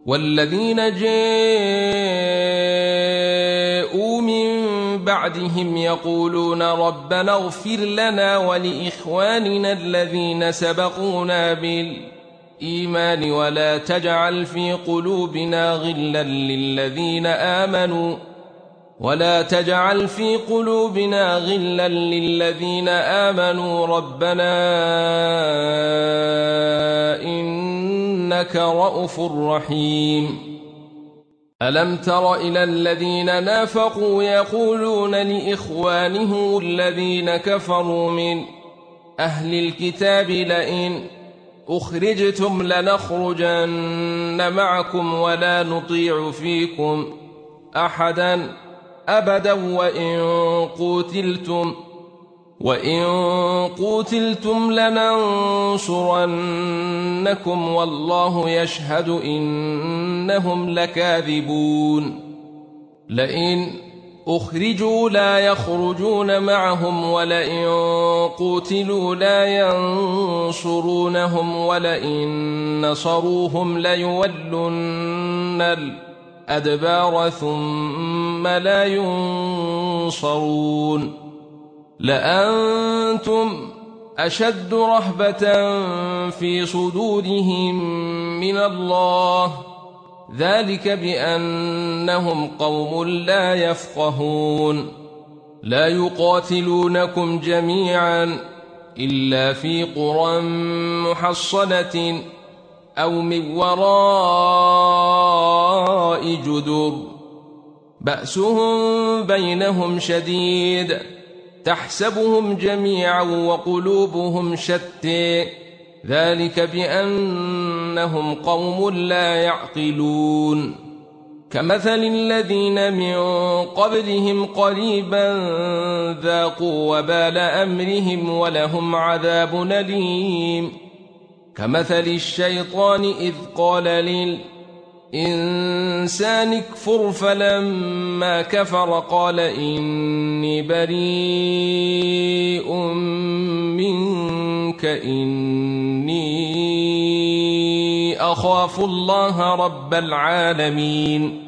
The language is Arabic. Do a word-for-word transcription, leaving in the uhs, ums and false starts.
والذين جاءوا من بعدهم يقولون ربنا اغفر لنا ولإخواننا الذين سبقونا بالإيمان ولا تجعل في قلوبنا غلا للذين آمنوا ولا تجعل في قلوبنا غلا للذين آمنوا ربنا إنك رءوف رحيم. ألم تر إلى الذين نافقوا يقولون لإخوانهم الذين كفروا من أهل الكتاب لئن أخرجتم لنخرجن معكم ولا نطيع فيكم أحدا أبدا وإن قتلتم وإن قتلتم لننصرنكم والله يشهد إنهم لكاذبون. لئن أخرجوا لا يخرجون معهم ولئن قتلوا لا ينصرونهم ولئن نصروهم ليولن الأدبار ثم لا ينصرون. لأنتم أشد رهبة في صدورهم من الله ذلك بأنهم قوم لا يفقهون. لا يقاتلونكم جميعا إلا في قرى محصنة أو من وراء جدر بأسهم بينهم شديد تحسبهم جميعا وقلوبهم شتى ذلك بأنهم قوم لا يعقلون. كمثل الذين من قبلهم قريبا ذاقوا وبال أمرهم ولهم عذاب أليم. كمثل الشيطان إذ قال للإنسان اكفر فلما كفر قال إني بريء منك إني أخاف الله رب العالمين.